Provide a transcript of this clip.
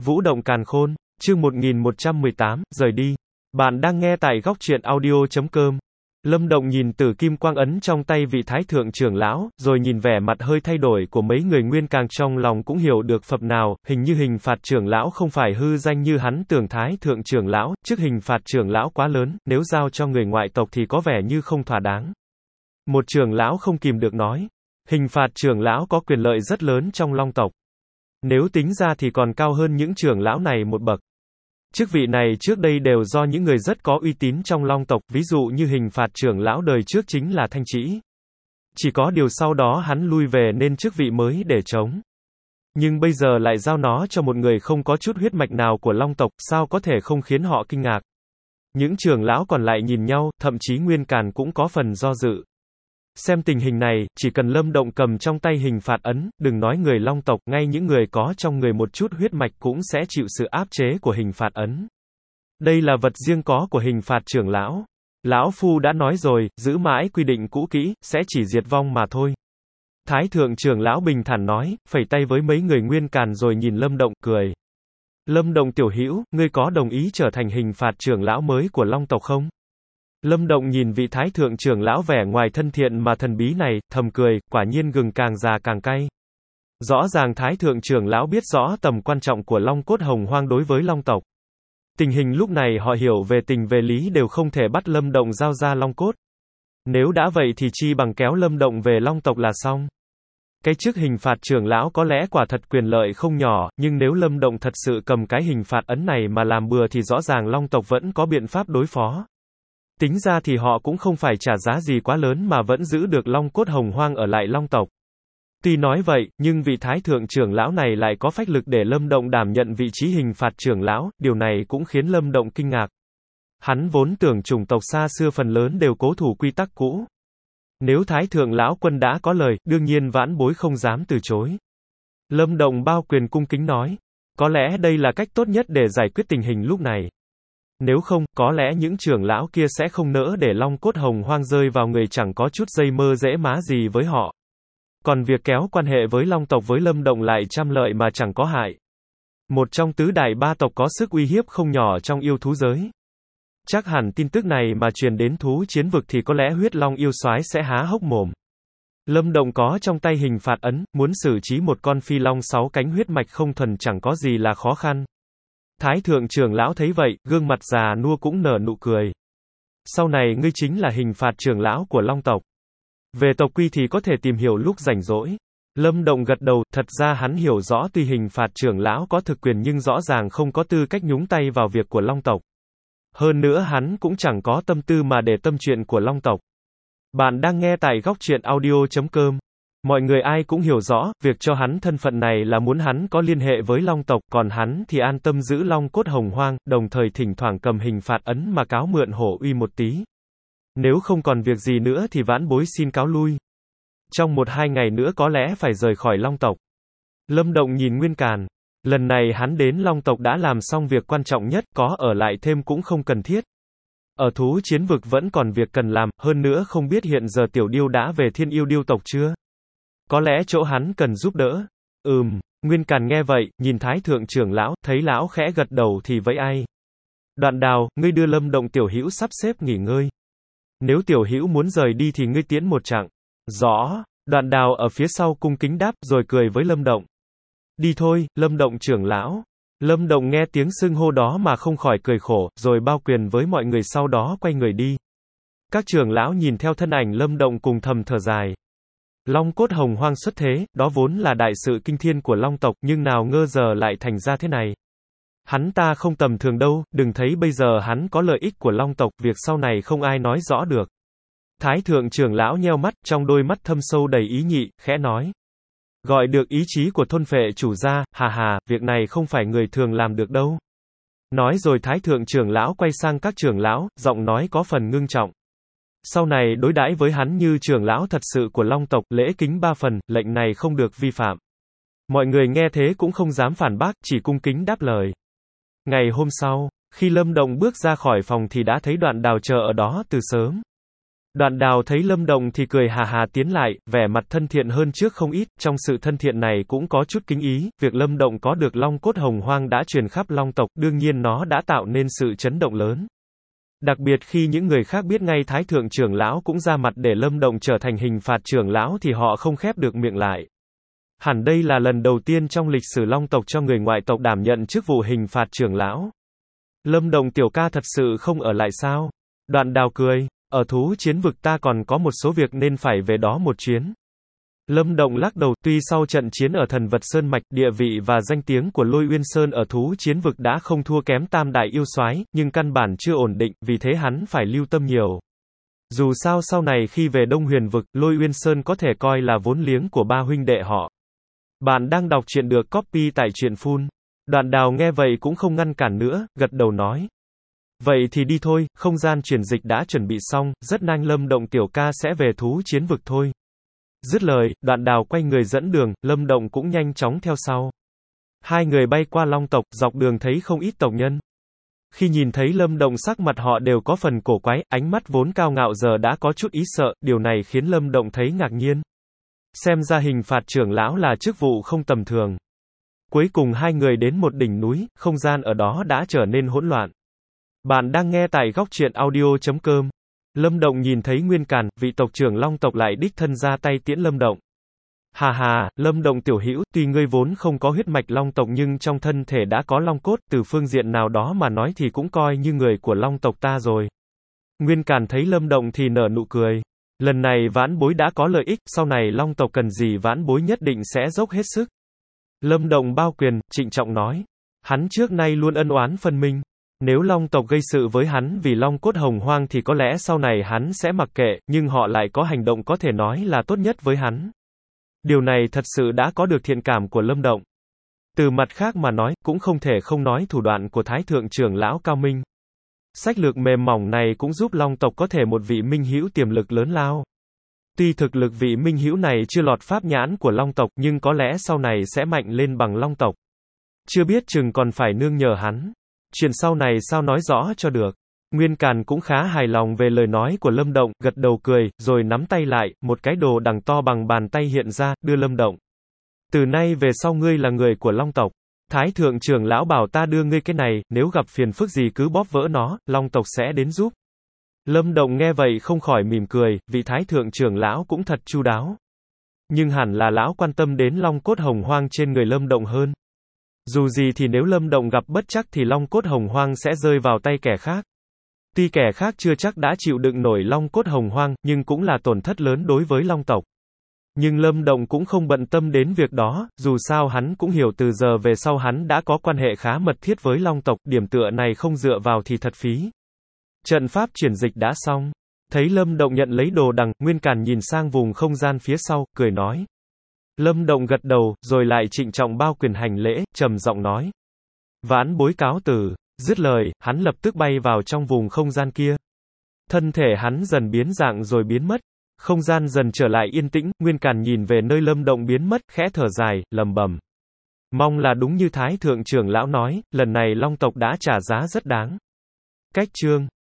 Vũ động càn khôn, chương 1118, rời đi. Bạn đang nghe tại góc truyện audio.com. Lâm Động nhìn tử kim quang ấn trong tay vị thái thượng trưởng lão, rồi nhìn vẻ mặt hơi thay đổi của mấy người nguyên càng trong lòng cũng hiểu được phần nào, hình như hình phạt trưởng lão không phải hư danh như hắn tưởng thái thượng trưởng lão, trước hình phạt trưởng lão quá lớn, nếu giao cho người ngoại tộc thì có vẻ như không thỏa đáng. Một trưởng lão không kìm được nói, hình phạt trưởng lão có quyền lợi rất lớn trong Long tộc. Nếu tính ra thì còn cao hơn những trưởng lão này một bậc. Chức vị này trước đây đều do những người rất có uy tín trong Long tộc, ví dụ như hình phạt trưởng lão đời trước chính là Thanh Trĩ. Chỉ có điều sau đó hắn lui về nên chức vị mới để trống. Nhưng bây giờ lại giao nó cho một người không có chút huyết mạch nào của Long tộc, sao có thể không khiến họ kinh ngạc. Những trưởng lão còn lại nhìn nhau, thậm chí Nguyên Càn cũng có phần do dự. Xem tình hình này, chỉ cần Lâm Động cầm trong tay hình phạt ấn, đừng nói người Long tộc, ngay những người có trong người một chút huyết mạch cũng sẽ chịu sự áp chế của hình phạt ấn. Đây là vật riêng có của hình phạt trưởng lão. Lão Phu đã nói rồi, giữ mãi quy định cũ kỹ, sẽ chỉ diệt vong mà thôi. Thái thượng trưởng lão bình thản nói, phẩy tay với mấy người Nguyên Càn rồi nhìn Lâm Động, cười. Lâm Động tiểu hữu, ngươi có đồng ý trở thành hình phạt trưởng lão mới của Long tộc không? Lâm Động nhìn vị thái thượng trưởng lão vẻ ngoài thân thiện mà thần bí này, thầm cười, quả nhiên gừng càng già càng cay. Rõ ràng thái thượng trưởng lão biết rõ tầm quan trọng của Long cốt hồng hoang đối với Long tộc. Tình hình lúc này họ hiểu về tình về lý đều không thể bắt Lâm Động giao ra Long cốt. Nếu đã vậy thì chi bằng kéo Lâm Động về Long tộc là xong. Cái chức hình phạt trưởng lão có lẽ quả thật quyền lợi không nhỏ, nhưng nếu Lâm Động thật sự cầm cái hình phạt ấn này mà làm bừa thì rõ ràng Long tộc vẫn có biện pháp đối phó. Tính ra thì họ cũng không phải trả giá gì quá lớn mà vẫn giữ được Long cốt hồng hoang ở lại Long tộc. Tuy nói vậy, nhưng vị thái thượng trưởng lão này lại có phách lực để Lâm Động đảm nhận vị trí hình phạt trưởng lão, điều này cũng khiến Lâm Động kinh ngạc. Hắn vốn tưởng chủng tộc xa xưa phần lớn đều cố thủ quy tắc cũ. Nếu thái thượng lão quân đã có lời, đương nhiên vãn bối không dám từ chối. Lâm Động bao quyền cung kính nói, có lẽ đây là cách tốt nhất để giải quyết tình hình lúc này. Nếu không, có lẽ những trưởng lão kia sẽ không nỡ để Long cốt hồng hoang rơi vào người chẳng có chút dây mơ dễ má gì với họ. Còn việc kéo quan hệ với Long tộc với Lâm Động lại trăm lợi mà chẳng có hại. Một trong tứ đại ba tộc có sức uy hiếp không nhỏ trong yêu thú giới. Chắc hẳn tin tức này mà truyền đến thú chiến vực thì có lẽ huyết long yêu soái sẽ há hốc mồm. Lâm Động có trong tay hình phạt ấn, muốn xử trí một con phi long 6 cánh huyết mạch không thuần chẳng có gì là khó khăn. Thái thượng trưởng lão thấy vậy, gương mặt già nua cũng nở nụ cười. Sau này ngươi chính là hình phạt trưởng lão của Long tộc. Về tộc quy thì có thể tìm hiểu lúc rảnh rỗi. Lâm Động gật đầu, thật ra hắn hiểu rõ tuy hình phạt trưởng lão có thực quyền nhưng rõ ràng không có tư cách nhúng tay vào việc của Long tộc. Hơn nữa hắn cũng chẳng có tâm tư mà để tâm chuyện của Long tộc. Bạn đang nghe tại góc truyện audio.com. Mọi người ai cũng hiểu rõ, việc cho hắn thân phận này là muốn hắn có liên hệ với Long tộc, còn hắn thì an tâm giữ Long cốt hồng hoang, đồng thời thỉnh thoảng cầm hình phạt ấn mà cáo mượn hổ uy một tí. Nếu không còn việc gì nữa thì vãn bối xin cáo lui. Trong 1-2 ngày nữa có lẽ phải rời khỏi Long tộc. Lâm Động nhìn Nguyên Càn. Lần này hắn đến Long tộc đã làm xong việc quan trọng nhất, có ở lại thêm cũng không cần thiết. Ở thú chiến vực vẫn còn việc cần làm, hơn nữa không biết hiện giờ Tiểu Điêu đã về Thiên Yêu Điêu tộc chưa? Có lẽ chỗ hắn cần giúp đỡ. Nguyên Càn nghe vậy, nhìn thái thượng trưởng lão, thấy lão khẽ gật đầu thì vẫy ai. Đoạn Đào, ngươi đưa Lâm Động tiểu hữu sắp xếp nghỉ ngơi. Nếu tiểu hữu muốn rời đi thì ngươi tiến một chặng. Rõ. Đoạn Đào ở phía sau cung kính đáp, rồi cười với Lâm Động. Đi thôi, Lâm Động trưởng lão. Lâm Động nghe tiếng xưng hô đó mà không khỏi cười khổ, rồi bao quyền với mọi người sau đó quay người đi. Các trưởng lão nhìn theo thân ảnh Lâm Động cùng thầm thở dài. Long cốt hồng hoang xuất thế, đó vốn là đại sự kinh thiên của Long tộc, nhưng nào ngờ giờ lại thành ra thế này. Hắn ta không tầm thường đâu, đừng thấy bây giờ hắn có lợi ích của Long tộc, việc sau này không ai nói rõ được. Thái thượng trưởng lão nheo mắt, trong đôi mắt thâm sâu đầy ý nhị, khẽ nói. Gọi được ý chí của thôn phệ chủ ra, hà, việc này không phải người thường làm được đâu. Nói rồi thái thượng trưởng lão quay sang các trưởng lão, giọng nói có phần ngưng trọng. Sau này đối đãi với hắn như trưởng lão thật sự của Long tộc, lễ kính 3 phần, lệnh này không được vi phạm. Mọi người nghe thế cũng không dám phản bác, chỉ cung kính đáp lời. Ngày hôm sau, khi Lâm Động bước ra khỏi phòng thì đã thấy Đoạn Đào chờ ở đó từ sớm. Đoạn Đào thấy Lâm Động thì cười hà hà tiến lại, vẻ mặt thân thiện hơn trước không ít, trong sự thân thiện này cũng có chút kính ý, việc Lâm Động có được long cốt hồng hoang đã truyền khắp long tộc, đương nhiên nó đã tạo nên sự chấn động lớn. Đặc biệt khi những người khác biết ngay Thái Thượng trưởng lão cũng ra mặt để Lâm Động trở thành hình phạt trưởng lão thì họ không khép được miệng lại. Hẳn đây là lần đầu tiên trong lịch sử long tộc cho người ngoại tộc đảm nhận chức vụ hình phạt trưởng lão. Lâm Động tiểu ca thật sự không ở lại sao? Đoạn Đào cười, ở thú chiến vực ta còn có một số việc nên phải về đó một chuyến. Lâm Động lắc đầu, tuy sau trận chiến ở Thần Vật Sơn Mạch, địa vị và danh tiếng của Lôi Uyên Sơn ở thú chiến vực đã không thua kém Tam Đại Yêu Soái, nhưng căn bản chưa ổn định, vì thế hắn phải lưu tâm nhiều. Dù sao sau này khi về Đông Huyền vực, Lôi Uyên Sơn có thể coi là vốn liếng của ba huynh đệ họ. Bạn đang đọc truyện được copy tại truyện Phun. Đoạn Đào nghe vậy cũng không ngăn cản nữa, gật đầu nói. Vậy thì đi thôi, không gian truyền dịch đã chuẩn bị xong, rất nhanh Lâm Động tiểu ca sẽ về thú chiến vực thôi. Dứt lời, Đoạn Đào quay người dẫn đường, Lâm Động cũng nhanh chóng theo sau. Hai người bay qua long tộc, dọc đường thấy không ít tộc nhân. Khi nhìn thấy Lâm Động sắc mặt họ đều có phần cổ quái, ánh mắt vốn cao ngạo giờ đã có chút ý sợ, điều này khiến Lâm Động thấy ngạc nhiên. Xem ra hình phạt trưởng lão là chức vụ không tầm thường. Cuối cùng hai người đến một đỉnh núi, không gian ở đó đã trở nên hỗn loạn. Bạn đang nghe tại góc truyện audio.com. Lâm Động nhìn thấy Nguyên Càn, vị tộc trưởng long tộc lại đích thân ra tay tiễn Lâm Động. Hà hà, Lâm Động tiểu hữu, tuy ngươi vốn không có huyết mạch long tộc nhưng trong thân thể đã có long cốt, từ phương diện nào đó mà nói thì cũng coi như người của long tộc ta rồi. Nguyên Càn thấy Lâm Động thì nở nụ cười. Lần này vãn bối đã có lợi ích, sau này long tộc cần gì vãn bối nhất định sẽ dốc hết sức. Lâm Động bao quyền, trịnh trọng nói. Hắn trước nay luôn ân oán phân minh. Nếu long tộc gây sự với hắn vì long cốt hồng hoang thì có lẽ sau này hắn sẽ mặc kệ, nhưng họ lại có hành động có thể nói là tốt nhất với hắn. Điều này thật sự đã có được thiện cảm của Lâm Động. Từ mặt khác mà nói, cũng không thể không nói thủ đoạn của Thái Thượng trưởng lão cao minh. Sách lược mềm mỏng này cũng giúp long tộc có thể một vị minh hữu tiềm lực lớn lao. Tuy thực lực vị minh hữu này chưa lọt pháp nhãn của long tộc, nhưng có lẽ sau này sẽ mạnh lên bằng long tộc. Chưa biết chừng còn phải nương nhờ hắn. Chuyện sau này sao nói rõ cho được. Nguyên Càn cũng khá hài lòng về lời nói của Lâm Động, gật đầu cười, rồi nắm tay lại, một cái đồ đằng to bằng bàn tay hiện ra, đưa Lâm Động. Từ nay về sau ngươi là người của long tộc. Thái Thượng trưởng lão bảo ta đưa ngươi cái này, nếu gặp phiền phức gì cứ bóp vỡ nó, long tộc sẽ đến giúp. Lâm Động nghe vậy không khỏi mỉm cười, vị Thái Thượng trưởng lão cũng thật chu đáo. Nhưng hẳn là lão quan tâm đến long cốt hồng hoang trên người Lâm Động hơn. Dù gì thì nếu Lâm Động gặp bất trắc thì long cốt hồng hoang sẽ rơi vào tay kẻ khác. Tuy kẻ khác chưa chắc đã chịu đựng nổi long cốt hồng hoang, nhưng cũng là tổn thất lớn đối với long tộc. Nhưng Lâm Động cũng không bận tâm đến việc đó, dù sao hắn cũng hiểu từ giờ về sau hắn đã có quan hệ khá mật thiết với long tộc, điểm tựa này không dựa vào thì thật phí. Trận pháp chuyển dịch đã xong. Thấy Lâm Động nhận lấy đồ đằng, Nguyên Càn nhìn sang vùng không gian phía sau, cười nói. Lâm Động gật đầu, rồi lại trịnh trọng bao quyền hành lễ, trầm giọng nói. Vãn bối cáo từ. Dứt lời, hắn lập tức bay vào trong vùng không gian kia. Thân thể hắn dần biến dạng rồi biến mất. Không gian dần trở lại yên tĩnh, Nguyên Càn nhìn về nơi Lâm Động biến mất, khẽ thở dài, lẩm bẩm. Mong là đúng như Thái Thượng trưởng lão nói, lần này long tộc đã trả giá rất đáng. Cách chương